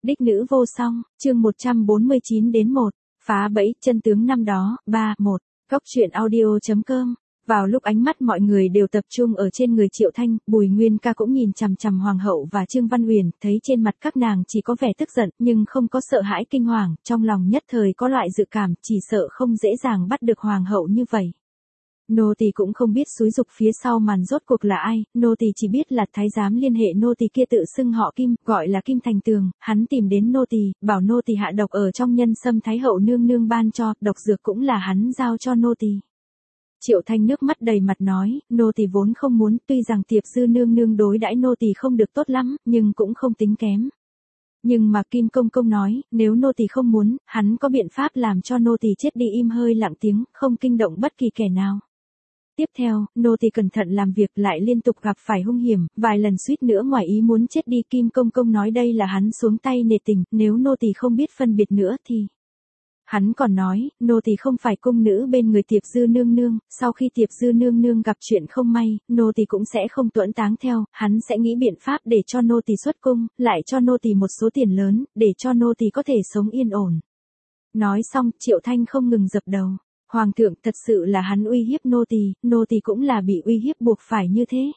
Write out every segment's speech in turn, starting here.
Đích nữ vô song, chương 149 đến 1, phá bẫy, chân tướng năm đó, 1. Góc truyện audio.com. Vào lúc ánh mắt mọi người đều tập trung ở trên người Triệu Thanh, Bùi Nguyên Ca cũng nhìn chằm chằm Hoàng hậu và Trương Văn Huyền, thấy trên mặt các nàng chỉ có vẻ tức giận, nhưng không có sợ hãi kinh hoàng, trong lòng nhất thời có loại dự cảm, chỉ sợ không dễ dàng bắt được Hoàng hậu như vậy. Nô tỳ cũng không biết xúi dục phía sau màn rốt cuộc là ai, nô tỳ chỉ biết là thái giám liên hệ nô tỳ kia tự xưng họ Kim, gọi là Kim Thành Tường, hắn tìm đến nô tỳ, bảo nô tỳ hạ độc ở trong nhân sâm thái hậu nương nương ban cho, độc dược cũng là hắn giao cho nô tỳ. Triệu Thanh nước mắt đầy mặt nói, nô tỳ vốn không muốn, tuy rằng Tiệp Dư nương nương đối đãi nô tỳ không được tốt lắm, nhưng cũng không tính kém. Nhưng mà Kim Công Công nói, nếu nô tỳ không muốn, hắn có biện pháp làm cho nô tỳ chết đi im hơi lặng tiếng, không kinh động bất kỳ kẻ nào. Tiếp theo, nô tỳ cẩn thận làm việc lại liên tục gặp phải hung hiểm, vài lần suýt nữa ngoài ý muốn chết đi. Kim Công Công nói đây là hắn xuống tay nể tình, nếu nô tỳ không biết phân biệt nữa thì... Hắn còn nói, nô tỳ không phải cung nữ bên người Tiệp Dư nương nương, sau khi Tiệp Dư nương nương gặp chuyện không may, nô tỳ cũng sẽ không tuẫn táng theo, hắn sẽ nghĩ biện pháp để cho nô tỳ xuất cung, lại cho nô tỳ một số tiền lớn, để cho nô tỳ có thể sống yên ổn. Nói xong, Triệu Thanh không ngừng dập đầu. Hoàng thượng, thật sự là hắn uy hiếp nô tỳ cũng là bị uy hiếp buộc phải như thế.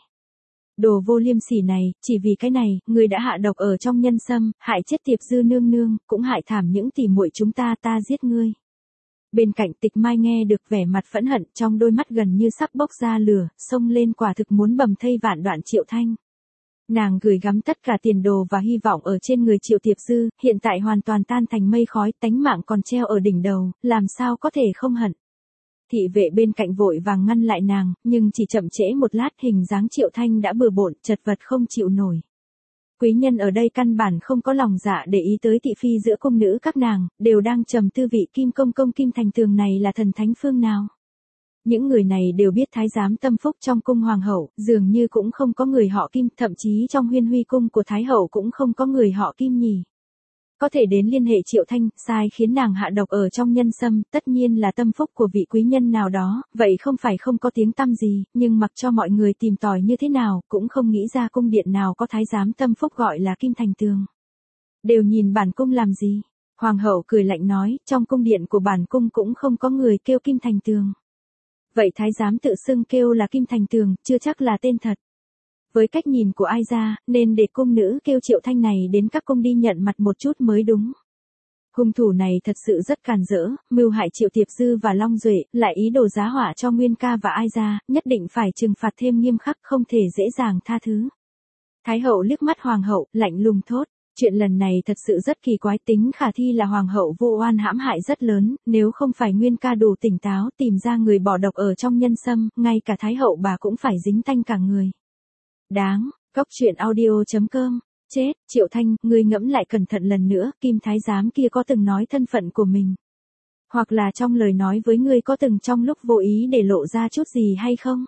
Đồ vô liêm sỉ này, chỉ vì cái này, người đã hạ độc ở trong nhân sâm, hại chết Tiệp Dư nương nương, cũng hại thảm những tỉ muội chúng ta giết ngươi. Bên cạnh Tịch Mai nghe được vẻ mặt phẫn hận, trong đôi mắt gần như sắp bốc ra lửa, xông lên quả thực muốn bầm thây vạn đoạn Triệu Thanh. Nàng gửi gắm tất cả tiền đồ và hy vọng ở trên người Triệu Tiệp Dư, hiện tại hoàn toàn tan thành mây khói, tánh mạng còn treo ở đỉnh đầu, làm sao có thể không hận. Thị vệ bên cạnh vội vàng ngăn lại nàng, nhưng chỉ chậm trễ một lát hình dáng Triệu Thanh đã bừa bộn, chật vật không chịu nổi. Quý nhân ở đây căn bản không có lòng dạ để ý tới thị phi giữa cung nữ các nàng, đều đang trầm tư vị Kim Công Công Kim Thành Tường này là thần thánh phương nào. Những người này đều biết thái giám tâm phúc trong cung hoàng hậu, dường như cũng không có người họ Kim, thậm chí trong Huyên Huy cung của thái hậu cũng không có người họ Kim nhỉ. Có thể đến liên hệ Triệu Thanh, sai khiến nàng hạ độc ở trong nhân sâm, tất nhiên là tâm phúc của vị quý nhân nào đó, vậy không phải không có tiếng tăm gì, nhưng mặc cho mọi người tìm tòi như thế nào, cũng không nghĩ ra cung điện nào có thái giám tâm phúc gọi là Kim Thành Tường. Đều nhìn bản cung làm gì? Hoàng hậu cười lạnh nói, trong cung điện của bản cung cũng không có người kêu Kim Thành Tường. Vậy thái giám tự xưng kêu là Kim Thành Tường, chưa chắc là tên thật. Với cách nhìn của ai ra, nên để cung nữ kêu Triệu Thanh này đến các cung đi nhận mặt một chút mới đúng. Hung thủ này thật sự rất càn rỡ, mưu hại Triệu Tiệp Dư và Long Duệ, lại ý đồ giá họa cho Nguyên Ca và ai ra, nhất định phải trừng phạt thêm nghiêm khắc, không thể dễ dàng tha thứ. Thái hậu liếc mắt hoàng hậu, lạnh lùng thốt. Chuyện lần này thật sự rất kỳ quái, tính khả thi là hoàng hậu vô oan hãm hại rất lớn, nếu không phải Nguyên Ca đủ tỉnh táo tìm ra người bỏ độc ở trong nhân sâm, ngay cả thái hậu bà cũng phải dính tanh cả người. Đáng, góc truyện audio.com. Chết, Triệu Thanh, ngươi ngẫm lại cẩn thận lần nữa, Kim Thái giám kia có từng nói thân phận của mình? Hoặc là trong lời nói với ngươi có từng trong lúc vô ý để lộ ra chút gì hay không?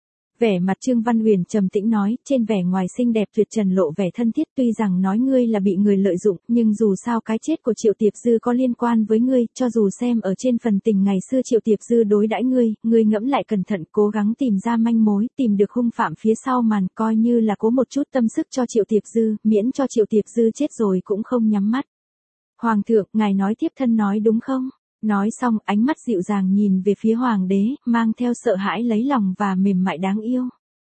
Vẻ mặt Trương Văn Huyền trầm tĩnh nói, trên vẻ ngoài xinh đẹp tuyệt trần lộ vẻ thân thiết, tuy rằng nói ngươi là bị người lợi dụng, nhưng dù sao cái chết của Triệu Tiệp Dư có liên quan với ngươi, cho dù xem ở trên phần tình ngày xưa Triệu Tiệp Dư đối đãi ngươi ngẫm lại cẩn thận, cố gắng tìm ra manh mối, tìm được hung phạm phía sau màn, coi như là cố một chút tâm sức cho Triệu Tiệp Dư, miễn cho Triệu Tiệp Dư chết rồi cũng không nhắm mắt. Hoàng thượng, ngài nói thiếp thân nói đúng không? Nói xong, ánh mắt dịu dàng nhìn về phía hoàng đế, mang theo sợ hãi lấy lòng và mềm mại đáng yêu.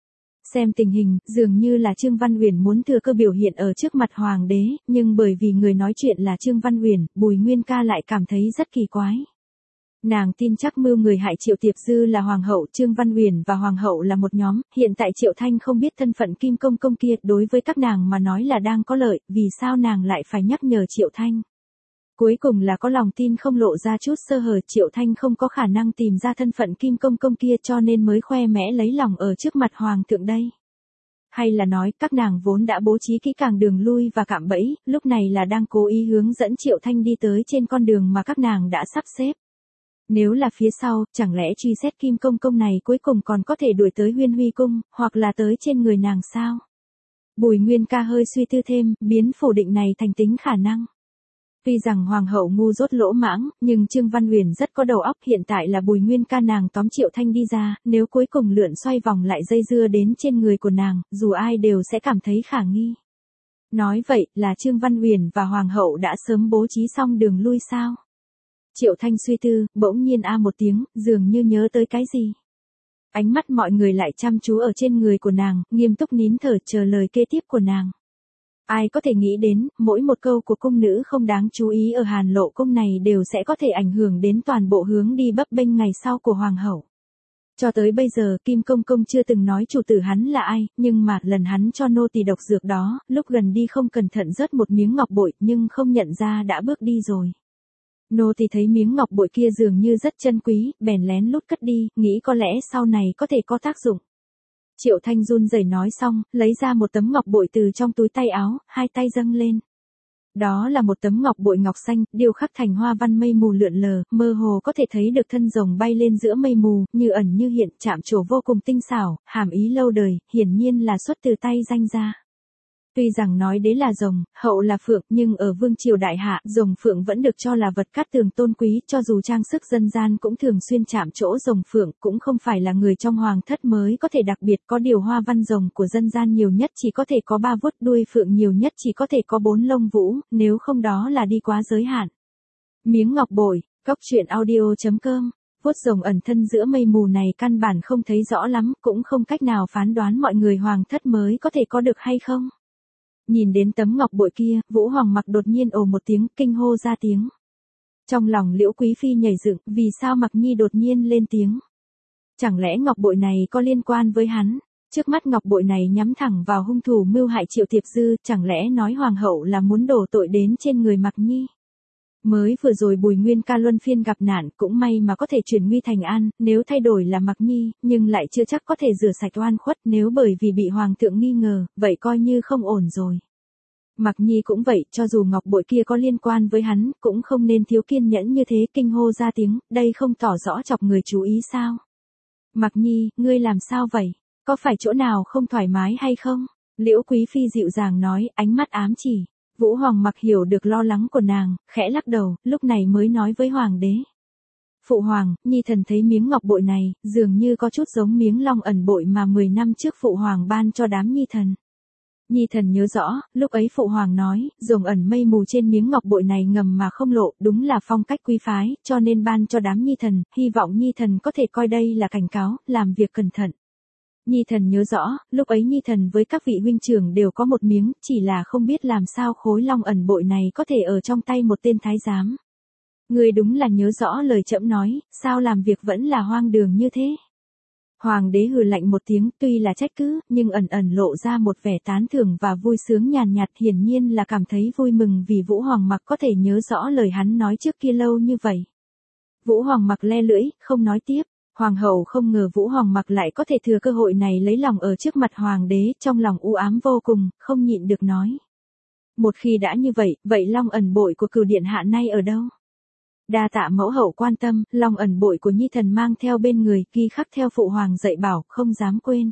Xem tình hình, dường như là Trương Văn Huyền muốn thừa cơ biểu hiện ở trước mặt hoàng đế, nhưng bởi vì người nói chuyện là Trương Văn Huyền, Bùi Nguyên Ca lại cảm thấy rất kỳ quái. Nàng tin chắc mưu người hại Triệu Tiệp Dư là hoàng hậu, Trương Văn Huyền và hoàng hậu là một nhóm, hiện tại Triệu Thanh không biết thân phận Kim Công Công kia, đối với các nàng mà nói là đang có lợi, vì sao nàng lại phải nhắc nhở Triệu Thanh? Cuối cùng là có lòng tin không lộ ra chút sơ hở, Triệu Thanh không có khả năng tìm ra thân phận Kim Công Công kia cho nên mới khoe mẽ lấy lòng ở trước mặt hoàng thượng đây. Hay là nói, các nàng vốn đã bố trí kỹ càng đường lui và cạm bẫy, lúc này là đang cố ý hướng dẫn Triệu Thanh đi tới trên con đường mà các nàng đã sắp xếp. Nếu là phía sau, chẳng lẽ truy xét Kim Công Công này cuối cùng còn có thể đuổi tới Huyên Huy cung, hoặc là tới trên người nàng sao? Bùi Nguyên Ca hơi suy tư thêm, biến phủ định này thành tính khả năng. Tuy rằng hoàng hậu ngu dốt lỗ mãng, nhưng Trương Văn Huyền rất có đầu óc, hiện tại là Bùi Nguyên Ca nàng tóm Triệu Thanh đi ra, nếu cuối cùng lượn xoay vòng lại dây dưa đến trên người của nàng, dù ai đều sẽ cảm thấy khả nghi. Nói vậy là Trương Văn Uyển và Hoàng hậu đã sớm bố trí xong đường lui sao? Triệu Thanh suy tư, bỗng nhiên một tiếng, dường như nhớ tới cái gì. Ánh mắt mọi người lại chăm chú ở trên người của nàng, nghiêm túc nín thở chờ lời kế tiếp của nàng. Ai có thể nghĩ đến, mỗi một câu của cung nữ không đáng chú ý ở Hàn Lộ cung này đều sẽ có thể ảnh hưởng đến toàn bộ hướng đi bấp bênh ngày sau của Hoàng hậu. Cho tới bây giờ Kim Công Công chưa từng nói chủ tử hắn là ai, nhưng mà lần hắn cho nô tỳ độc dược đó, lúc gần đi không cẩn thận rớt một miếng ngọc bội nhưng không nhận ra đã bước đi rồi. Nô tỳ thấy miếng ngọc bội kia dường như rất chân quý, bèn lén lút cất đi, nghĩ có lẽ sau này có thể có tác dụng. Triệu Thanh run rẩy nói xong, lấy ra một tấm ngọc bội từ trong túi tay áo, hai tay dâng lên. Đó là một tấm ngọc bội ngọc xanh, điêu khắc thành hoa văn mây mù lượn lờ, mơ hồ có thể thấy được thân rồng bay lên giữa mây mù, như ẩn như hiện, chạm trổ vô cùng tinh xảo, hàm ý lâu đời, hiển nhiên là xuất từ tay danh gia. Tuy rằng nói đế là rồng, hậu là phượng, nhưng ở vương triều đại hạ, rồng phượng vẫn được cho là vật cát tường tôn quý, cho dù trang sức dân gian cũng thường xuyên chạm chỗ rồng phượng, cũng không phải là người trong hoàng thất mới có thể đặc biệt, có điều hoa văn rồng của dân gian nhiều nhất chỉ có thể có 3 vuốt, đuôi phượng nhiều nhất chỉ có thể có 4 lông vũ, nếu không đó là đi quá giới hạn. Miếng ngọc bội, góc truyện audio.com. Vuốt rồng ẩn thân giữa mây mù này căn bản không thấy rõ lắm, cũng không cách nào phán đoán mọi người hoàng thất mới có thể có được hay không. Nhìn đến tấm ngọc bội kia, Vũ Hoàng Mặc đột nhiên ồ một tiếng, kinh hô ra tiếng. Trong lòng Liễu Quý Phi nhảy dựng, vì sao Mặc Nhi đột nhiên lên tiếng? Chẳng lẽ ngọc bội này có liên quan với hắn? Trước mắt ngọc bội này nhắm thẳng vào hung thủ mưu hại Triệu Thiệp Dư, chẳng lẽ nói Hoàng hậu là muốn đổ tội đến trên người Mặc Nhi? Mới vừa rồi Bùi Nguyên Ca luân phiên gặp nạn, cũng may mà có thể chuyển nguy thành an, nếu thay đổi là Mặc Nhi, nhưng lại chưa chắc có thể rửa sạch oan khuất, nếu bởi vì bị hoàng thượng nghi ngờ, vậy coi như không ổn rồi. Mặc Nhi cũng vậy, cho dù ngọc bội kia có liên quan với hắn, cũng không nên thiếu kiên nhẫn như thế, kinh hô ra tiếng, đây không tỏ rõ chọc người chú ý sao? Mặc Nhi, ngươi làm sao vậy? Có phải chỗ nào không thoải mái hay không? Liễu Quý Phi dịu dàng nói, ánh mắt ám chỉ. Vũ Hoàng Mặc hiểu được lo lắng của nàng, khẽ lắc đầu, lúc này mới nói với Hoàng đế. Phụ Hoàng, Nhi thần thấy miếng ngọc bội này, dường như có chút giống miếng long ẩn bội mà 10 năm trước Phụ Hoàng ban cho đám Nhi thần. Nhi thần nhớ rõ, lúc ấy Phụ Hoàng nói, rồng ẩn mây mù trên miếng ngọc bội này ngầm mà không lộ, đúng là phong cách quý phái, cho nên ban cho đám Nhi thần, hy vọng Nhi thần có thể coi đây là cảnh cáo, làm việc cẩn thận. Nhi thần nhớ rõ, lúc ấy Nhi thần với các vị huynh trưởng đều có một miếng, chỉ là không biết làm sao khối long ẩn bội này có thể ở trong tay một tên thái giám. Người đúng là nhớ rõ lời trẫm nói, sao làm việc vẫn là hoang đường như thế. Hoàng đế hừ lạnh một tiếng, tuy là trách cứ, nhưng ẩn ẩn lộ ra một vẻ tán thưởng và vui sướng nhàn nhạt, hiển nhiên là cảm thấy vui mừng vì Vũ Hoàng Mặc có thể nhớ rõ lời hắn nói trước kia lâu như vậy. Vũ Hoàng Mặc le lưỡi, không nói tiếp. Hoàng hậu không ngờ Vũ Hoàng Mặc lại có thể thừa cơ hội này lấy lòng ở trước mặt hoàng đế, trong lòng u ám vô cùng, không nhịn được nói. Một khi đã như vậy, vậy long ẩn bội của Cửu điện hạ nay ở đâu? Đa tạ mẫu hậu quan tâm, long ẩn bội của Nhi thần mang theo bên người, ghi khắc theo phụ hoàng dạy bảo, không dám quên.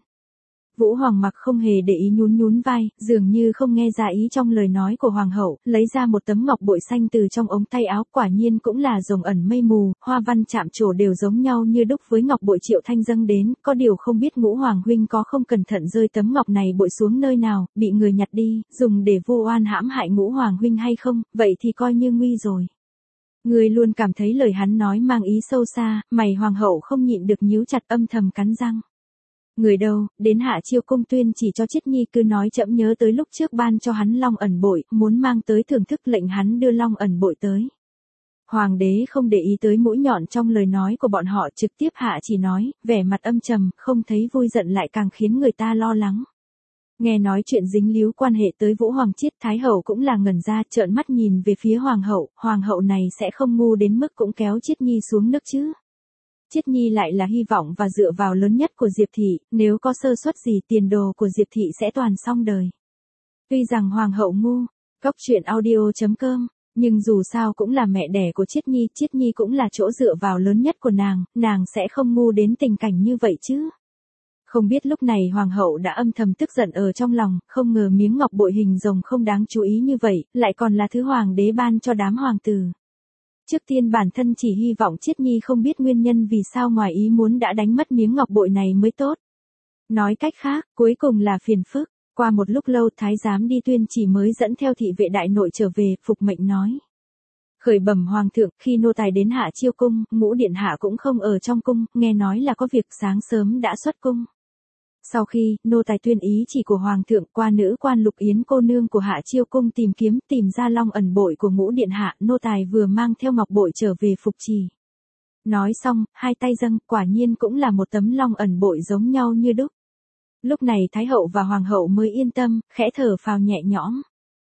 Vũ Hoàng Mặc không hề để ý, nhún nhún vai, dường như không nghe ra ý trong lời nói của hoàng hậu, lấy ra một tấm ngọc bội xanh từ trong ống tay áo, quả nhiên cũng là rồng ẩn mây mù, hoa văn chạm trổ đều giống nhau như đúc với ngọc bội Triệu Thanh dâng đến, có điều không biết Ngũ Hoàng huynh có không cẩn thận rơi tấm ngọc này bội xuống nơi nào, bị người nhặt đi, dùng để vu oan hãm hại Ngũ Hoàng huynh hay không, vậy thì coi như nguy rồi. Người luôn cảm thấy lời hắn nói mang ý sâu xa, mày hoàng hậu không nhịn được nhíu chặt, âm thầm cắn răng. Người đâu, đến Hạ Chiêu cung tuyên chỉ cho Chiết Nhi cứ nói trẫm nhớ tới lúc trước ban cho hắn long ẩn bội, muốn mang tới thưởng thức, lệnh hắn đưa long ẩn bội tới. Hoàng đế không để ý tới mũi nhọn trong lời nói của bọn họ, trực tiếp hạ chỉ nói, vẻ mặt âm trầm, không thấy vui giận lại càng khiến người ta lo lắng. Nghe nói chuyện dính líu quan hệ tới Vũ Hoàng Chiết, Thái hậu cũng là ngẩn ra, trợn mắt nhìn về phía hoàng hậu này sẽ không ngu đến mức cũng kéo Chiết Nhi xuống nước chứ. Chiết Nhi lại là hy vọng và dựa vào lớn nhất của Diệp thị, nếu có sơ suất gì tiền đồ của Diệp thị sẽ toàn xong đời. Tuy rằng hoàng hậu ngu, góc truyện audio.com, nhưng dù sao cũng là mẹ đẻ của Chiết Nhi cũng là chỗ dựa vào lớn nhất của nàng sẽ không ngu đến tình cảnh như vậy chứ. Không biết lúc này hoàng hậu đã âm thầm tức giận ở trong lòng, không ngờ miếng ngọc bội hình rồng không đáng chú ý như vậy, lại còn là thứ hoàng đế ban cho đám hoàng tử. Trước tiên bản thân chỉ hy vọng Chiết Nhi không biết nguyên nhân vì sao ngoài ý muốn đã đánh mất miếng ngọc bội này mới tốt. Nói cách khác, cuối cùng là phiền phức. Qua một lúc lâu thái giám đi tuyên chỉ mới dẫn theo thị vệ đại nội trở về, phục mệnh nói. Khởi bẩm hoàng thượng, khi nô tài đến hạ chiêu cung, Ngũ điện hạ cũng không ở trong cung, nghe nói là có việc sáng sớm đã xuất cung. Sau khi, nô tài tuyên ý chỉ của hoàng thượng, qua nữ quan Lục Yến cô nương của hạ chiêu cung tìm ra long ẩn bội của Ngũ điện hạ, nô tài vừa mang theo ngọc bội trở về phục trì. Nói xong, hai tay dâng, quả nhiên cũng là một tấm long ẩn bội giống nhau như đúc. Lúc này thái hậu và hoàng hậu mới yên tâm, khẽ thở phào nhẹ nhõm.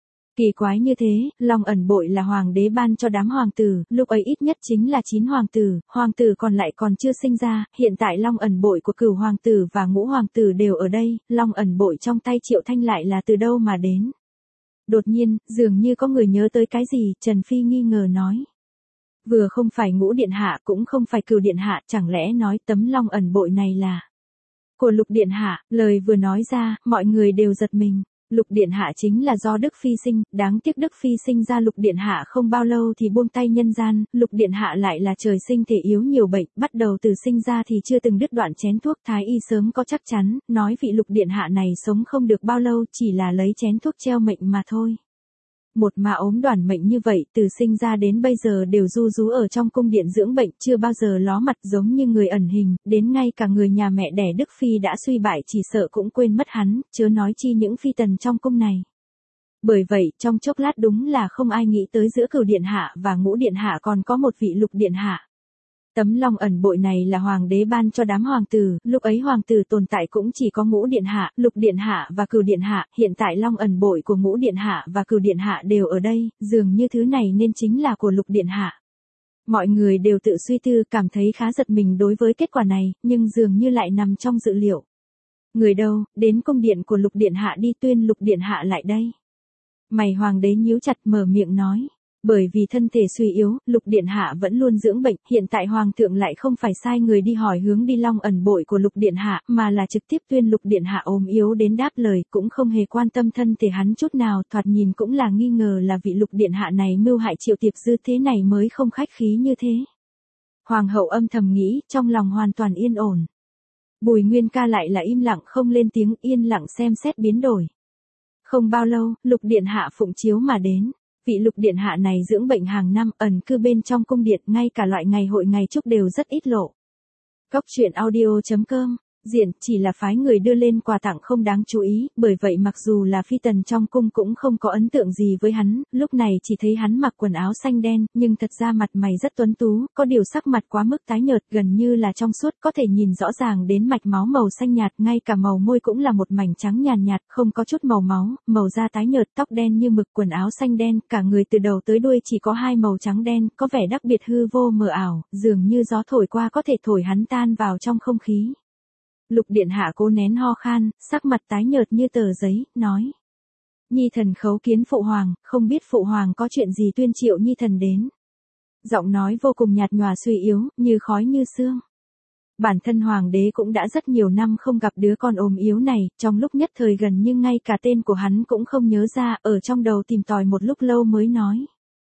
Kỳ quái như thế, long ẩn bội là hoàng đế ban cho đám hoàng tử, lúc ấy ít nhất chính là 9 hoàng tử còn lại còn chưa sinh ra, hiện tại long ẩn bội của Cửu hoàng tử và Ngũ hoàng tử đều ở đây, long ẩn bội trong tay Triệu Thanh lại là từ đâu mà đến. Đột nhiên, dường như có người nhớ tới cái gì, Trần Phi nghi ngờ nói. Vừa không phải Ngũ điện hạ cũng không phải Cửu điện hạ, chẳng lẽ nói tấm long ẩn bội này là của Lục điện hạ, lời vừa nói ra, mọi người đều giật mình. Lục điện hạ chính là do Đức Phi sinh, đáng tiếc Đức Phi sinh ra Lục điện hạ không bao lâu thì buông tay nhân gian, Lục điện hạ lại là trời sinh thể yếu nhiều bệnh, bắt đầu từ sinh ra thì chưa từng đứt đoạn chén thuốc, thái y sớm có chắc chắn, nói vị Lục điện hạ này sống không được bao lâu, chỉ là lấy chén thuốc treo mệnh mà thôi. Một mà ốm đoản mệnh như vậy, từ sinh ra đến bây giờ đều ru rú ở trong cung điện dưỡng bệnh, chưa bao giờ ló mặt giống như người ẩn hình, đến ngay cả người nhà mẹ đẻ Đức Phi đã suy bại chỉ sợ cũng quên mất hắn, chớ nói chi những phi tần trong cung này. Bởi vậy, trong chốc lát đúng là không ai nghĩ tới giữa Cửu điện hạ và Ngũ điện hạ còn có một vị Lục điện hạ. Tấm long ẩn bội này là hoàng đế ban cho đám hoàng tử, lúc ấy hoàng tử tồn tại cũng chỉ có Ngũ điện hạ, Lục điện hạ và Cửu điện hạ, hiện tại long ẩn bội của Ngũ điện hạ và Cửu điện hạ đều ở đây, dường như thứ này nên chính là của Lục điện hạ. Mọi người đều tự suy tư, cảm thấy khá giật mình đối với kết quả này, nhưng dường như lại nằm trong dự liệu. Người đâu, đến cung điện của Lục điện hạ đi, tuyên Lục điện hạ lại đây. Mày hoàng đế nhíu chặt mở miệng nói. Bởi vì thân thể suy yếu, Lục điện hạ vẫn luôn dưỡng bệnh, hiện tại hoàng thượng lại không phải sai người đi hỏi hướng đi long ẩn bội của Lục điện hạ, mà là trực tiếp tuyên Lục điện hạ ốm yếu đến đáp lời, cũng không hề quan tâm thân thể hắn chút nào, thoạt nhìn cũng là nghi ngờ là vị Lục điện hạ này mưu hại Triệu Tiệp Dư, thế này mới không khách khí như thế. Hoàng hậu âm thầm nghĩ, trong lòng hoàn toàn yên ổn. Bùi Nguyên Ca lại là im lặng không lên tiếng, yên lặng xem xét biến đổi. Không bao lâu, Lục điện hạ phụng chiếu mà đến. Vị Lục điện hạ này dưỡng bệnh hàng năm, ẩn cư bên trong cung điện, ngay cả loại ngày hội ngày chúc đều rất ít lộ. Góc truyện audio.com, diện chỉ là phái người đưa lên quà tặng không đáng chú ý, bởi vậy mặc dù là phi tần trong cung cũng không có ấn tượng gì với hắn, lúc này chỉ thấy hắn mặc quần áo xanh đen, nhưng thật ra mặt mày rất tuấn tú, có điều sắc mặt quá mức tái nhợt, gần như là trong suốt, có thể nhìn rõ ràng đến mạch máu màu xanh nhạt, ngay cả màu môi cũng là một mảnh trắng nhàn nhạt, không có chút màu máu, màu da tái nhợt, tóc đen như mực, quần áo xanh đen, cả người từ đầu tới đuôi chỉ có hai màu trắng đen, có vẻ đặc biệt hư vô mờ ảo, dường như gió thổi qua có thể thổi hắn tan vào trong không khí. Lục điện hạ cố nén ho khan, sắc mặt tái nhợt như tờ giấy, nói. Nhi thần khấu kiến phụ hoàng, không biết phụ hoàng có chuyện gì tuyên Triệu nhi thần đến. Giọng nói vô cùng nhạt nhòa suy yếu, như khói như sương. Bản thân hoàng đế cũng đã rất nhiều năm không gặp đứa con ốm yếu này, trong lúc nhất thời gần như ngay cả tên của hắn cũng không nhớ ra, ở trong đầu tìm tòi một lúc lâu mới nói.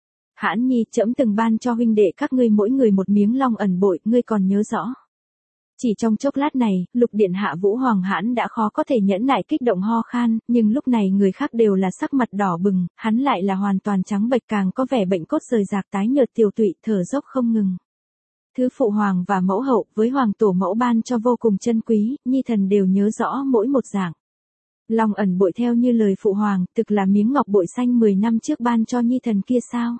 Hãn nhi, trẫm từng ban cho huynh đệ các ngươi mỗi người một miếng long ẩn bội, ngươi còn nhớ rõ. Chỉ trong chốc lát này, Lục điện hạ Vũ Hoàng Hãn đã khó có thể nhẫn nại kích động ho khan, nhưng lúc này người khác đều là sắc mặt đỏ bừng, hắn lại là hoàn toàn trắng bệch, càng có vẻ bệnh cốt rời rạc, tái nhợt tiều tụy, thở dốc không ngừng. Thứ phụ hoàng và mẫu hậu với hoàng tổ mẫu ban cho vô cùng chân quý, nhi thần đều nhớ rõ mỗi một dạng. Long ẩn bội theo như lời phụ hoàng, thực là miếng ngọc bội xanh 10 năm trước ban cho nhi thần kia sao?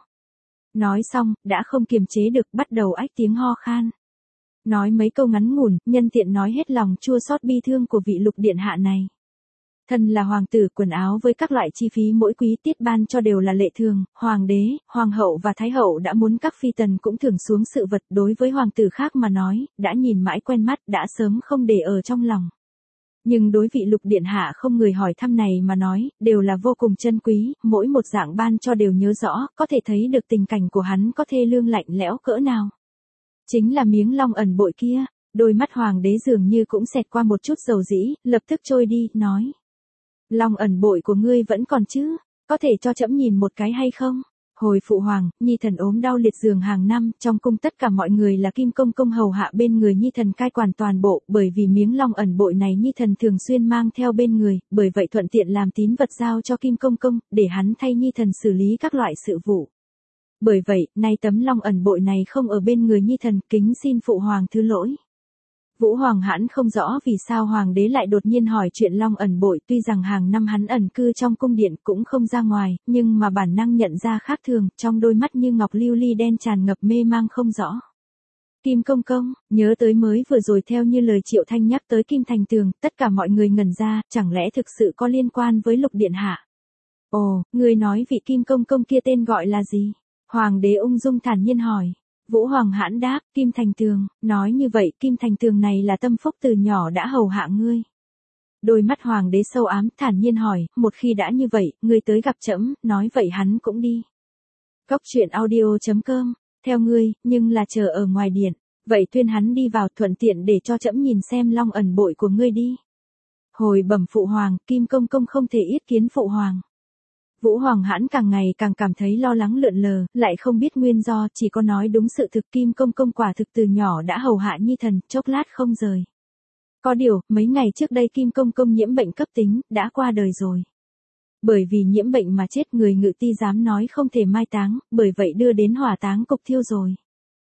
Nói xong, đã không kiềm chế được, bắt đầu ách tiếng ho khan. Nói mấy câu ngắn ngủn, nhân tiện nói hết lòng chua xót bi thương của vị Lục điện hạ này. Thân là hoàng tử, quần áo với các loại chi phí mỗi quý tiết ban cho đều là lệ thường, hoàng đế, hoàng hậu và thái hậu đã muốn các phi tần cũng thưởng xuống sự vật, đối với hoàng tử khác mà nói, đã nhìn mãi quen mắt, đã sớm không để ở trong lòng. Nhưng đối vị Lục điện hạ không người hỏi thăm này mà nói, đều là vô cùng chân quý, mỗi một dạng ban cho đều nhớ rõ, có thể thấy được tình cảnh của hắn có thê lương lạnh lẽo cỡ nào. Chính là miếng long ẩn bội kia, đôi mắt hoàng đế dường như cũng xẹt qua một chút dầu dĩ, lập tức trôi đi, nói. Long ẩn bội của ngươi vẫn còn chứ, có thể cho trẫm nhìn một cái hay không? Hồi phụ hoàng, nhi thần ốm đau liệt giường hàng năm, trong cung tất cả mọi người là Kim Công Công hầu hạ bên người nhi thần cai quản toàn bộ, bởi vì miếng long ẩn bội này nhi thần thường xuyên mang theo bên người, bởi vậy thuận tiện làm tín vật giao cho Kim Công Công, để hắn thay nhi thần xử lý các loại sự vụ. Bởi vậy, nay tấm long ẩn bội này không ở bên người nhi thần, kính xin phụ hoàng thứ lỗi. Vũ Hoàng hãn không rõ vì sao hoàng đế lại đột nhiên hỏi chuyện long ẩn bội, tuy rằng hàng năm hắn ẩn cư trong cung điện cũng không ra ngoài, nhưng mà bản năng nhận ra khác thường, trong đôi mắt như ngọc lưu ly đen tràn ngập mê mang không rõ. Kim Công Công, nhớ tới mới vừa rồi theo như lời Triệu Thanh nhắc tới Kim Thành Tường, tất cả mọi người ngẩn ra, chẳng lẽ thực sự có liên quan với Lục Điện Hạ? Ồ, người nói vị Kim Công Công kia tên gọi là gì? Hoàng đế ung dung thản nhiên hỏi. Vũ Hoàng hãn đáp, Kim Thành Tường, nói như vậy Kim Thành Tường này là tâm phúc từ nhỏ đã hầu hạ ngươi. Đôi mắt hoàng đế sâu ám thản nhiên hỏi, một khi đã như vậy, ngươi tới gặp trẫm, nói vậy hắn cũng đi. Góc truyện audio.com, theo ngươi, nhưng là chờ ở ngoài điện, vậy tuyên hắn đi vào thuận tiện để cho trẫm nhìn xem long ẩn bội của ngươi đi. Hồi bẩm phụ hoàng, Kim Công Công không thể yết kiến phụ hoàng. Vũ Hoàng hãn càng ngày càng cảm thấy lo lắng lượn lờ, lại không biết nguyên do, chỉ có nói đúng sự thực Kim Công Công quả thực từ nhỏ đã hầu hạ nhi thần, chốc lát không rời. Có điều, mấy ngày trước đây Kim Công Công nhiễm bệnh cấp tính, đã qua đời rồi. Bởi vì nhiễm bệnh mà chết người ngự ti dám nói không thể mai táng, bởi vậy đưa đến hỏa táng cục thiêu rồi.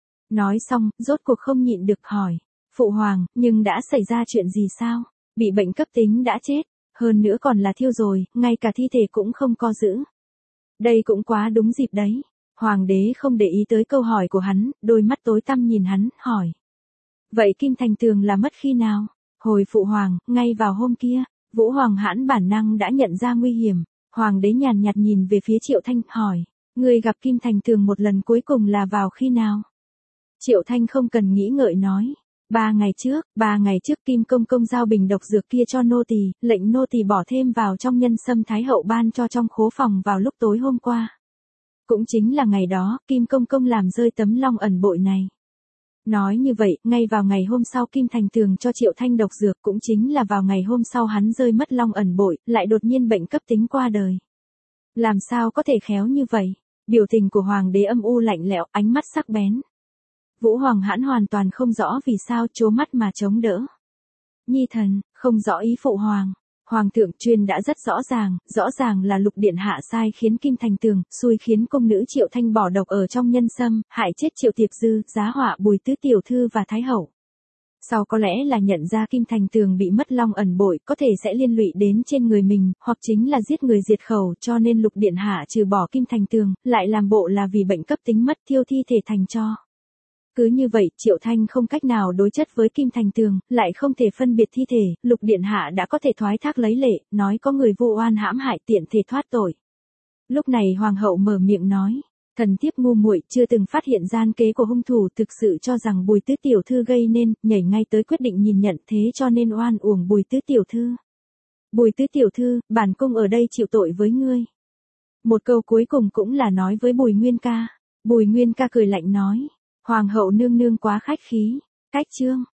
Nói xong, rốt cuộc không nhịn được hỏi, phụ hoàng, nhưng đã xảy ra chuyện gì sao? Bị bệnh cấp tính đã chết. Hơn nữa còn là thiêu rồi, ngay cả thi thể cũng không co giữ. Đây cũng quá đúng dịp đấy. Hoàng đế không để ý tới câu hỏi của hắn, đôi mắt tối tăm nhìn hắn, hỏi. Vậy Kim Thành Tường là mất khi nào? Hồi phụ hoàng, ngay vào hôm kia, Vũ Hoàng hãn bản năng đã nhận ra nguy hiểm. Hoàng đế nhàn nhạt nhìn về phía Triệu Thanh, hỏi. Người gặp Kim Thành Tường một lần cuối cùng là vào khi nào? Triệu Thanh không cần nghĩ ngợi nói. 3 ngày trước Kim Công Công giao bình độc dược kia cho nô tỳ, lệnh nô tỳ bỏ thêm vào trong nhân sâm Thái Hậu ban cho trong khố phòng vào lúc tối hôm qua. Cũng chính là ngày đó, Kim Công Công làm rơi tấm long ẩn bội này. Nói như vậy, ngay vào ngày hôm sau Kim Thành Tường cho Triệu Thanh độc dược, cũng chính là vào ngày hôm sau hắn rơi mất long ẩn bội, lại đột nhiên bệnh cấp tính qua đời. Làm sao có thể khéo như vậy? Biểu tình của hoàng đế âm u lạnh lẽo, ánh mắt sắc bén. Vũ Hoàng hãn hoàn toàn không rõ vì sao trố mắt mà chống đỡ. Nhi thần, không rõ ý phụ hoàng. Hoàng thượng truyền đã rất rõ ràng là Lục Điện Hạ sai khiến Kim Thành Tường, xui khiến công nữ Triệu Thanh bỏ độc ở trong nhân sâm, hại chết Triệu Tiệp Dư, giá họa Bùi Tứ Tiểu Thư và Thái Hậu. Sau có lẽ là nhận ra Kim Thành Tường bị mất long ẩn bội, có thể sẽ liên lụy đến trên người mình, hoặc chính là giết người diệt khẩu, cho nên Lục Điện Hạ trừ bỏ Kim Thành Tường, lại làm bộ là vì bệnh cấp tính mất thiêu thi thể thành tro. Cứ như vậy, Triệu Thanh không cách nào đối chất với Kim Thành Tường, lại không thể phân biệt thi thể, Lục Điện Hạ đã có thể thoái thác lấy lệ, nói có người vu oan hãm hại tiện thể thoát tội. Lúc này Hoàng hậu mở miệng nói, thần thiếp ngu muội chưa từng phát hiện gian kế của hung thủ, thực sự cho rằng Bùi Tứ Tiểu Thư gây nên, nhảy ngay tới quyết định nhìn nhận, thế cho nên oan uổng Bùi Tứ Tiểu Thư. Bùi Tứ Tiểu Thư, bản cung ở đây chịu tội với ngươi. Một câu cuối cùng cũng là nói với Bùi Nguyên Ca. Bùi Nguyên Ca cười lạnh nói. Hoàng hậu nương nương quá khách khí. Cách chương.